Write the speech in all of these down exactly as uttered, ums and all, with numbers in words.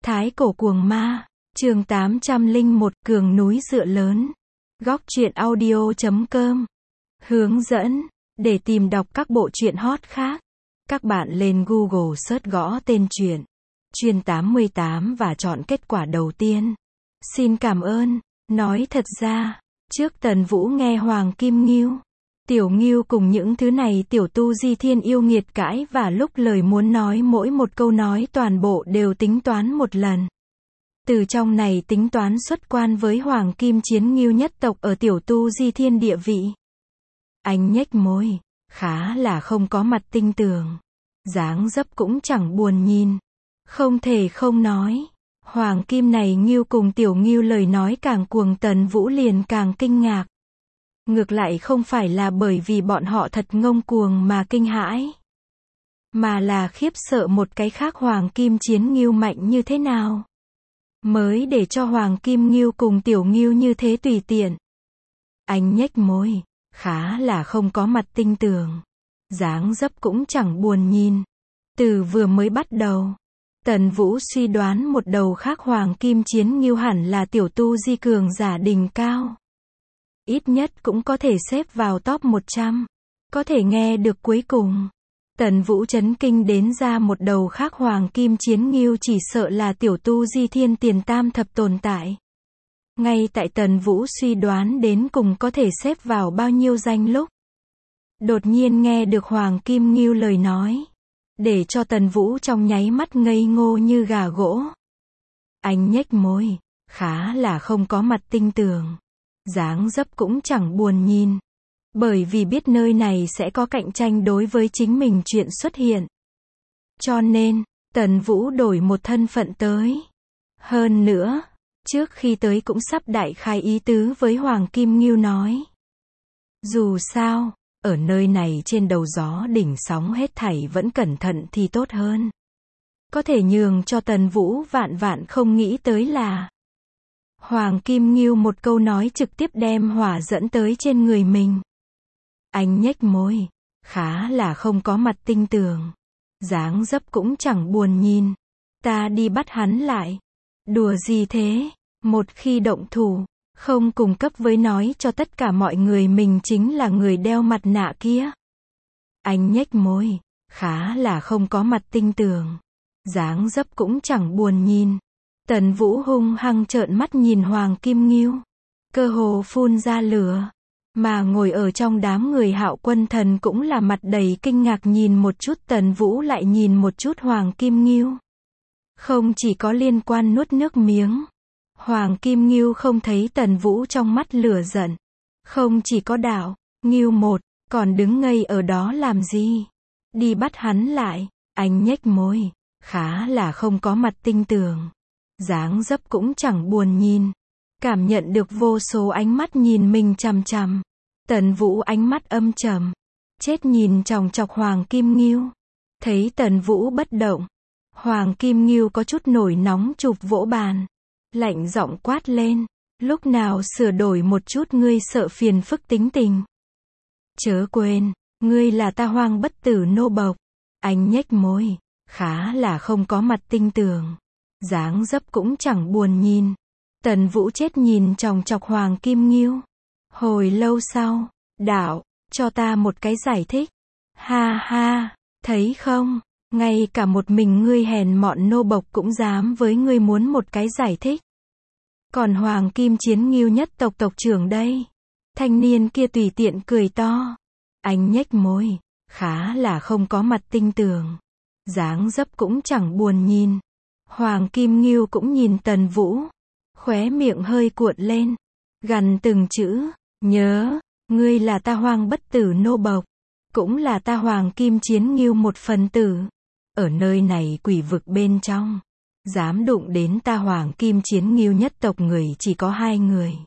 Thái cổ cuồng ma, chương tám trăm lẻ một, cường núi dựa lớn. Góc truyện audio chấm com. Hướng dẫn, để tìm đọc các bộ truyện hot khác, các bạn lên Google search gõ tên truyện Chuyên tám mươi tám và chọn kết quả đầu tiên. Xin cảm ơn. Nói thật ra, trước Tần Vũ nghe Hoàng Kim Ngưu, Tiểu Ngưu cùng những thứ này tiểu tu di thiên yêu nghiệt cãi và lúc lời muốn nói mỗi một câu nói toàn bộ đều tính toán một lần. Từ trong này tính toán xuất quan với Hoàng Kim Chiến Ngưu nhất tộc ở tiểu tu di thiên địa vị. Anh nhếch môi, khá là không có mặt tinh tường. Dáng dấp cũng chẳng buồn nhìn. Không thể không nói, Hoàng Kim này Ngưu cùng Tiểu Ngưu lời nói càng cuồng, Tần Vũ liền càng kinh ngạc. Ngược lại không phải là bởi vì bọn họ thật ngông cuồng mà kinh hãi, mà là khiếp sợ một cái khác. Hoàng Kim Chiến Ngưu mạnh như thế nào mới để cho Hoàng Kim Ngưu cùng Tiểu Ngưu như thế tùy tiện. Anh nhếch môi, khá là không có mặt tinh tường. Dáng dấp cũng chẳng buồn nhìn. Từ vừa mới bắt đầu, Tần Vũ suy đoán một đầu khác Hoàng Kim Chiến Ngưu hẳn là tiểu tu di cường giả đỉnh cao. Ít nhất cũng có thể xếp vào top một trăm. Có thể nghe được cuối cùng, Tần Vũ chấn kinh đến ra một đầu khác Hoàng Kim Chiến Ngưu chỉ sợ là tiểu tu di thiên tiền tam thập tồn tại. Ngay tại Tần Vũ suy đoán đến cùng có thể xếp vào bao nhiêu danh lúc, đột nhiên nghe được Hoàng Kim Ngưu lời nói, để cho Tần Vũ trong nháy mắt ngây ngô như gà gỗ. Anh nhếch môi, khá là không có mặt tinh tường. Dáng dấp cũng chẳng buồn nhìn. Bởi vì biết nơi này sẽ có cạnh tranh đối với chính mình chuyện xuất hiện. Cho nên, Tần Vũ đổi một thân phận tới. Hơn nữa, trước khi tới cũng sắp đại khai ý tứ với Hoàng Kim Ngưu nói. Dù sao, ở nơi này trên đầu gió đỉnh sóng hết thảy vẫn cẩn thận thì tốt hơn. Có thể nhường cho Tần Vũ vạn vạn không nghĩ tới là Hoàng Kim Ngưu một câu nói trực tiếp đem hỏa dẫn tới trên người mình. Anh nhếch môi, khá là không có mặt tinh tường. Dáng dấp cũng chẳng buồn nhìn. Ta đi bắt hắn lại. Đùa gì thế? Một khi động thủ, không cung cấp với nói cho tất cả mọi người mình chính là người đeo mặt nạ kia. Anh nhếch môi, khá là không có mặt tinh tường. Dáng dấp cũng chẳng buồn nhìn. Tần Vũ hung hăng trợn mắt nhìn Hoàng Kim Ngưu, cơ hồ phun ra lửa. Mà ngồi ở trong đám người Hạo Quân Thần cũng là mặt đầy kinh ngạc nhìn một chút Tần Vũ lại nhìn một chút Hoàng Kim Ngưu. Không chỉ có liên quan nuốt nước miếng. Hoàng Kim Ngưu không thấy Tần Vũ trong mắt lửa giận. Không chỉ có đạo, Ngưu một, còn đứng ngây ở đó làm gì? Đi bắt hắn lại. Anh nhếch môi, khá là không có mặt tinh tường. Dáng dấp cũng chẳng buồn nhìn. Cảm nhận được vô số ánh mắt nhìn mình chằm chằm. Tần Vũ ánh mắt âm trầm, chết nhìn chòng chọc Hoàng Kim Ngưu. Thấy Tần Vũ bất động, Hoàng Kim Ngưu có chút nổi nóng chụp vỗ bàn, lạnh giọng quát lên, lúc nào sửa đổi một chút ngươi sợ phiền phức tính tình. Chớ quên, ngươi là ta Hoang bất tử nô bộc. Anh nhếch môi, khá là không có mặt tinh tường. Dáng dấp cũng chẳng buồn nhìn. Tần Vũ chết nhìn chòng chọc Hoàng Kim Ngưu. Hồi lâu sau, đạo, cho ta một cái giải thích. Ha ha, thấy không, ngay cả một mình ngươi hèn mọn nô bộc cũng dám với ngươi muốn một cái giải thích. Còn Hoàng Kim Chiến Ngưu nhất tộc tộc trưởng đây. Thanh niên kia tùy tiện cười to. Anh nhếch môi, khá là không có mặt tinh tường. Dáng dấp cũng chẳng buồn nhìn. Hoàng Kim Ngưu cũng nhìn Tần Vũ, khóe miệng hơi cuộn lên, gằn từng chữ, nhớ, ngươi là ta Hoang bất tử nô bộc, cũng là ta Hoàng Kim Chiến Ngưu một phần tử. Ở nơi này quỷ vực bên trong, dám đụng đến ta Hoàng Kim Chiến Ngưu nhất tộc người chỉ có hai người.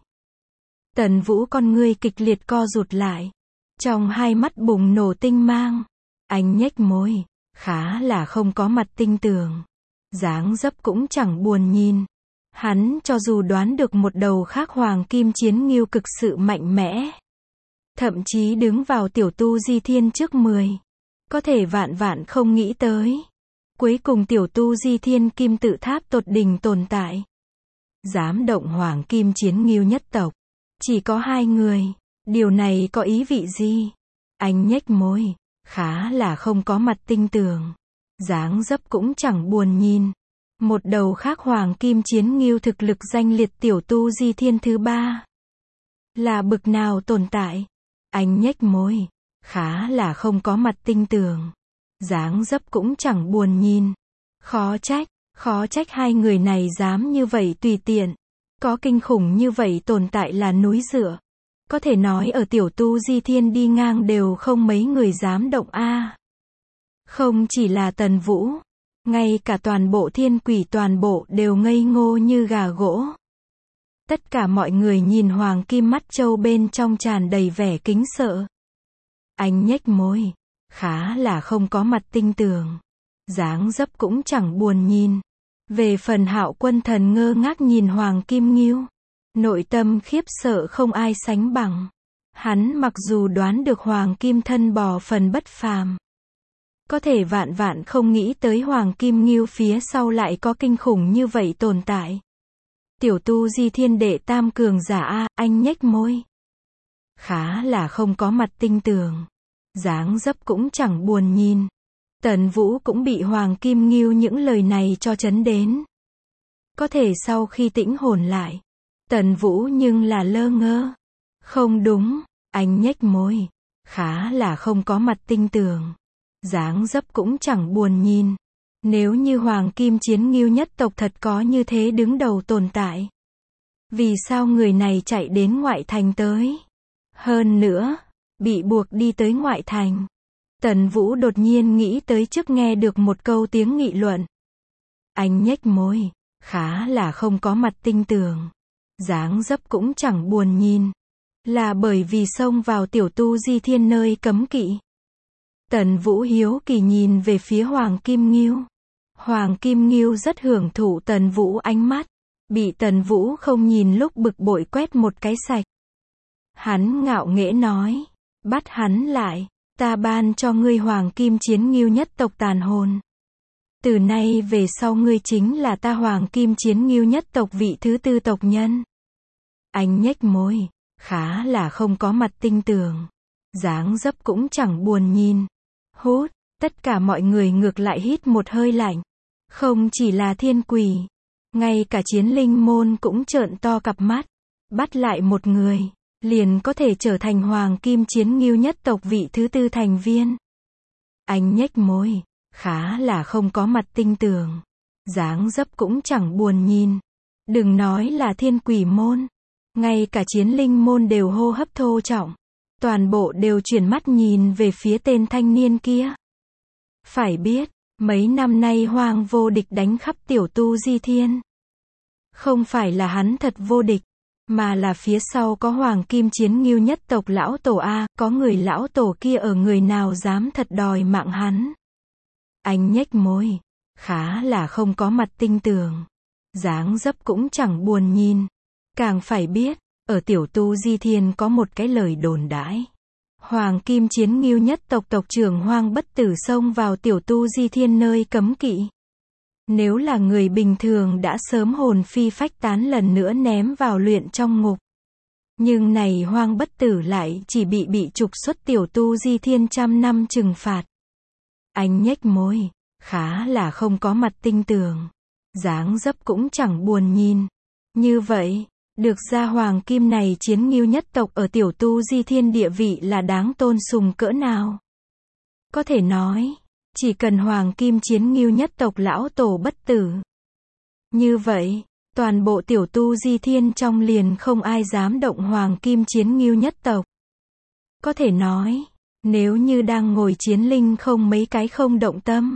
Tần Vũ con ngươi kịch liệt co rụt lại, trong hai mắt bùng nổ tinh mang. Anh nhếch môi, khá là không có mặt tinh tường. Dáng dấp cũng chẳng buồn nhìn. Hắn cho dù đoán được một đầu khác Hoàng Kim Chiến Ngưu cực sự mạnh mẽ, thậm chí đứng vào tiểu tu di thiên trước mười, có thể vạn vạn không nghĩ tới Cuối cùng tiểu tu di thiên kim tự tháp tột đỉnh tồn tại. Dám động hoàng kim chiến ngưu nhất tộc. Chỉ có hai người. Điều này có ý vị gì? Anh nhếch môi. Khá là không có mặt tinh tường. Dáng dấp cũng chẳng buồn nhìn. Một đầu khác hoàng kim chiến ngưu thực lực danh liệt tiểu tu di thiên thứ ba. Là bực nào tồn tại? Anh nhếch môi. Khá là không có mặt tinh tường. Dáng dấp cũng chẳng buồn nhìn. Khó trách, khó trách hai người này dám như vậy tùy tiện. Có kinh khủng như vậy tồn tại là núi dựa. Có thể nói ở tiểu tu di thiên đi ngang đều không mấy người dám động a. Không chỉ là Tần Vũ, ngay cả toàn bộ thiên quỷ toàn bộ đều ngây ngô như gà gỗ. Tất cả mọi người nhìn hoàng kim mắt châu bên trong tràn đầy vẻ kính sợ. Anh nhếch môi. Khá là không có mặt tinh tường. Dáng dấp cũng chẳng buồn nhìn. Về phần Hạo Quân Thần ngơ ngác nhìn hoàng kim ngưu. Nội tâm khiếp sợ không ai sánh bằng. Hắn mặc dù đoán được hoàng kim thân bò phần bất phàm. Có thể vạn vạn không nghĩ tới hoàng kim ngưu phía sau lại có kinh khủng như vậy tồn tại. Tiểu tu di thiên đệ tam cường giả a, anh nhếch môi. Khá là không có mặt tinh tường. Dáng dấp cũng chẳng buồn nhìn. Tần Vũ cũng bị hoàng kim ngưu những lời này cho chấn đến. Có thể sau khi tĩnh hồn lại, Tần Vũ nhưng là lơ ngơ. Không đúng, anh nhếch môi. Khá là không có mặt tinh tường. Dáng dấp cũng chẳng buồn nhìn. Nếu như hoàng kim chiến ngưu nhất tộc thật có như thế đứng đầu tồn tại. Vì sao người này chạy đến ngoại thành tới? Hơn nữa, bị buộc đi tới ngoại thành. Tần Vũ đột nhiên nghĩ tới trước nghe được một câu tiếng nghị luận. Anh nhếch môi. Khá là không có mặt tinh tường. Dáng dấp cũng chẳng buồn nhìn. Là bởi vì xông vào tiểu tu di thiên nơi cấm kỵ. Tần Vũ hiếu kỳ nhìn về phía hoàng kim ngưu. Hoàng kim ngưu rất hưởng thụ Tần Vũ ánh mắt. Bị Tần Vũ không nhìn lúc bực bội quét một cái sạch. Hắn ngạo nghễ nói. Bắt hắn lại. Ta ban cho ngươi hoàng kim chiến ngưu nhất tộc tàn hồn. Từ nay về sau ngươi chính là ta hoàng kim chiến ngưu nhất tộc vị thứ tư tộc nhân. Anh nhếch môi. Khá là không có mặt tinh tường. Dáng dấp cũng chẳng buồn nhìn. Hút. Tất cả mọi người ngược lại hít một hơi lạnh. Không chỉ là thiên quỷ. Ngay cả chiến linh môn cũng trợn to cặp mắt. Bắt lại một người. Liền có thể trở thành hoàng kim chiến ngưu nhất tộc vị thứ tư thành viên. Anh nhếch môi. Khá là không có mặt tinh tường. Dáng dấp cũng chẳng buồn nhìn. Đừng nói là thiên quỷ môn. Ngay cả chiến linh môn đều hô hấp thô trọng. Toàn bộ đều chuyển mắt nhìn về phía tên thanh niên kia. Phải biết, mấy năm nay Hoàng vô địch đánh khắp tiểu tu di thiên. Không phải là hắn thật vô địch, mà là phía sau có hoàng kim chiến ngưu nhất tộc lão tổ A, có người lão tổ kia ở người nào dám thật đòi mạng hắn. Anh nhếch môi, khá là không có mặt tinh tường. Dáng dấp cũng chẳng buồn nhìn. Càng phải biết, ở tiểu tu di thiên có một cái lời đồn đãi. Hoàng kim chiến ngưu nhất tộc tộc trưởng Hoang Bất Tử xông vào tiểu tu di thiên nơi cấm kỵ. Nếu là người bình thường đã sớm hồn phi phách tán lần nữa ném vào luyện trong ngục. Nhưng này Hoang Bất Tử lại chỉ bị bị trục xuất tiểu tu di thiên trăm năm trừng phạt. Anh nhếch môi, khá là không có mặt tinh tường. Dáng dấp cũng chẳng buồn nhìn. Như vậy, được ra hoàng kim này chiến ngưu nhất tộc ở tiểu tu di thiên địa vị là đáng tôn sùng cỡ nào. Có thể nói, chỉ cần hoàng kim chiến ngưu nhất tộc lão tổ bất tử. Như vậy, toàn bộ tiểu tu di thiên trong liền không ai dám động hoàng kim chiến ngưu nhất tộc. Có thể nói, nếu như đang ngồi chiến linh không mấy cái không động tâm.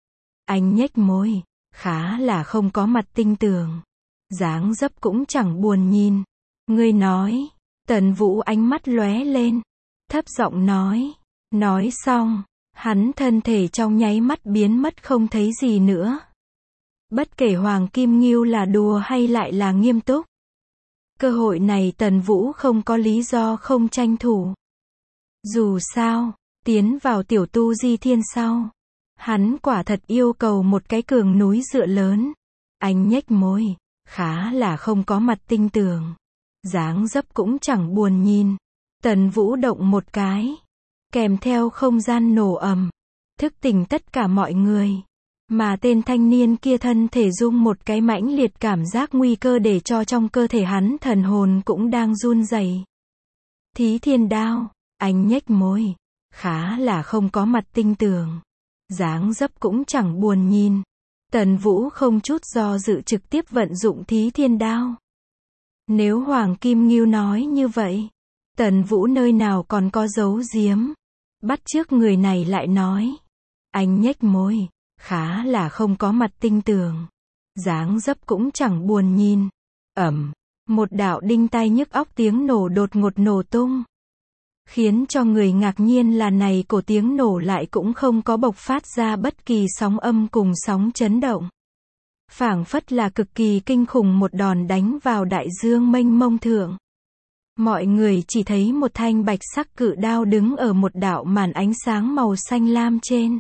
Anh nhếch môi, khá là không có mặt tinh tường. Dáng dấp cũng chẳng buồn nhìn. Ngươi nói, Tần Vũ ánh mắt lóe lên. Thấp giọng nói. Nói xong, hắn thân thể trong nháy mắt biến mất không thấy gì nữa. Bất kể Hoàng Kim Ngưu là đùa hay lại là nghiêm túc. Cơ hội này Tần Vũ không có lý do không tranh thủ. Dù sao, tiến vào tiểu tu di thiên sau. Hắn quả thật yêu cầu một cái cường núi dựa lớn. Anh nhếch môi, khá là không có mặt tinh tường. Dáng dấp cũng chẳng buồn nhìn. Tần Vũ động một cái, kèm theo không gian nổ ầm, thức tỉnh tất cả mọi người. Mà tên thanh niên kia thân thể rung một cái mãnh liệt cảm giác nguy cơ để cho trong cơ thể hắn thần hồn cũng đang run rẩy. Thí thiên đao, anh nhếch môi, khá là không có mặt tinh tường. Dáng dấp cũng chẳng buồn nhìn. Tần Vũ không chút do dự trực tiếp vận dụng thí thiên đao. Nếu Hoàng Kim Ngưu nói như vậy, Tần Vũ nơi nào còn có giấu giếm. Bắt chước người này lại nói. Anh nhếch môi, khá là không có mặt tinh tường. Dáng dấp cũng chẳng buồn nhìn. Ầm, một đạo đinh tai nhức óc tiếng nổ đột ngột nổ tung. Khiến cho người ngạc nhiên là này cổ tiếng nổ lại cũng không có bộc phát ra bất kỳ sóng âm cùng sóng chấn động. Phảng phất là cực kỳ kinh khủng một đòn đánh vào đại dương mênh mông thượng. Mọi người chỉ thấy một thanh bạch sắc cự đao đứng ở một đạo màn ánh sáng màu xanh lam trên.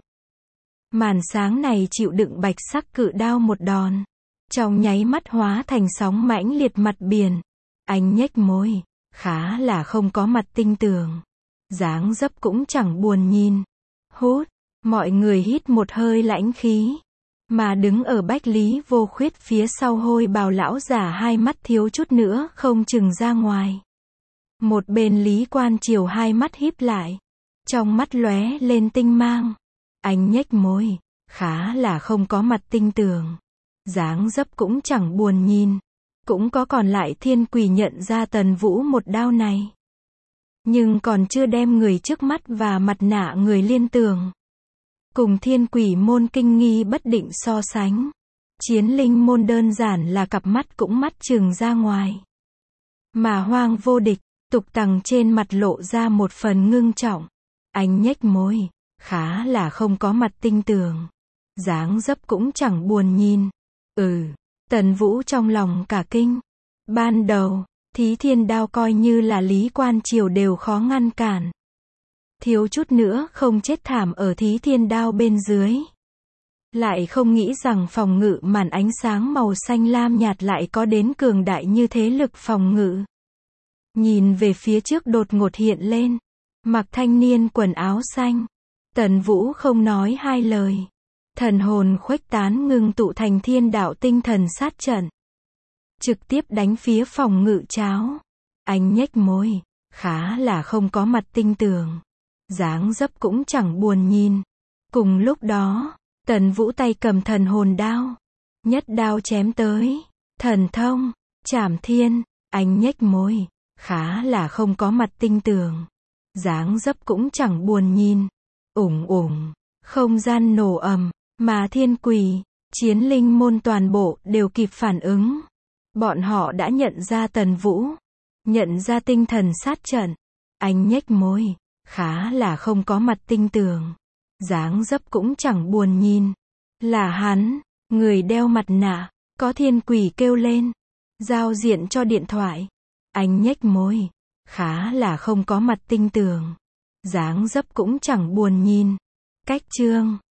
Màn sáng này chịu đựng bạch sắc cự đao một đòn. Trong nháy mắt hóa thành sóng mãnh liệt mặt biển. Anh nhếch môi, khá là không có mặt tinh tường. Dáng dấp cũng chẳng buồn nhìn. Hút, mọi người hít một hơi lãnh khí. Mà đứng ở Bách Lý Vô Khuyết phía sau hôi bào lão giả hai mắt thiếu chút nữa không chừng ra ngoài. Một bên Lý Quan Triều hai mắt híp lại. Trong mắt lóe lên tinh mang. Anh nhếch môi, khá là không có mặt tinh tường. Dáng dấp cũng chẳng buồn nhìn. Cũng có còn lại Thiên Quỷ nhận ra Tần Vũ một đao này. Nhưng còn chưa đem người trước mắt và mặt nạ người liên tưởng. Cùng Thiên Quỷ môn kinh nghi bất định so sánh. Chiến linh môn đơn giản là cặp mắt cũng mắt trừng ra ngoài. Mà Hoang Vô Địch, Tục Tằng trên mặt lộ ra một phần ngưng trọng. Anh nhếch môi, khá là không có mặt tinh tường. Dáng dấp cũng chẳng buồn nhìn. Ừ, Tần Vũ trong lòng cả kinh. Ban đầu, thí thiên đao coi như là Lý Quan Triều đều khó ngăn cản. Thiếu chút nữa không chết thảm ở thí thiên đao bên dưới. Lại không nghĩ rằng phòng ngự màn ánh sáng màu xanh lam nhạt lại có đến cường đại như thế lực phòng ngự. Nhìn về phía trước đột ngột hiện lên. Mặc thanh niên quần áo xanh. Tần Vũ không nói hai lời. Thần hồn khuếch tán ngưng tụ thành thiên đạo tinh thần sát trận. Trực tiếp đánh phía phòng ngự cháo. Anh nhếch môi, khá là không có mặt tinh tường. Dáng dấp cũng chẳng buồn nhìn. Cùng lúc đó, Tần Vũ tay cầm thần hồn đao. Nhất đao chém tới. Thần thông, Trảm Thiên. Anh nhếch môi, khá là không có mặt tinh tường. Dáng dấp cũng chẳng buồn nhìn. Ủng ủng, không gian nổ ầm. Mà Thiên Quỷ, Chiến linh môn toàn bộ đều kịp phản ứng. Bọn họ đã nhận ra Tần Vũ. Nhận ra tinh thần sát trận. Anh nhếch môi, khá là không có mặt tinh tường. Dáng dấp cũng chẳng buồn nhìn. Là hắn, người đeo mặt nạ. Có Thiên Quỷ kêu lên. Giao diện cho điện thoại. Anh nhếch môi, khá là không có mặt tinh tường. Dáng dấp cũng chẳng buồn nhìn. Cách chương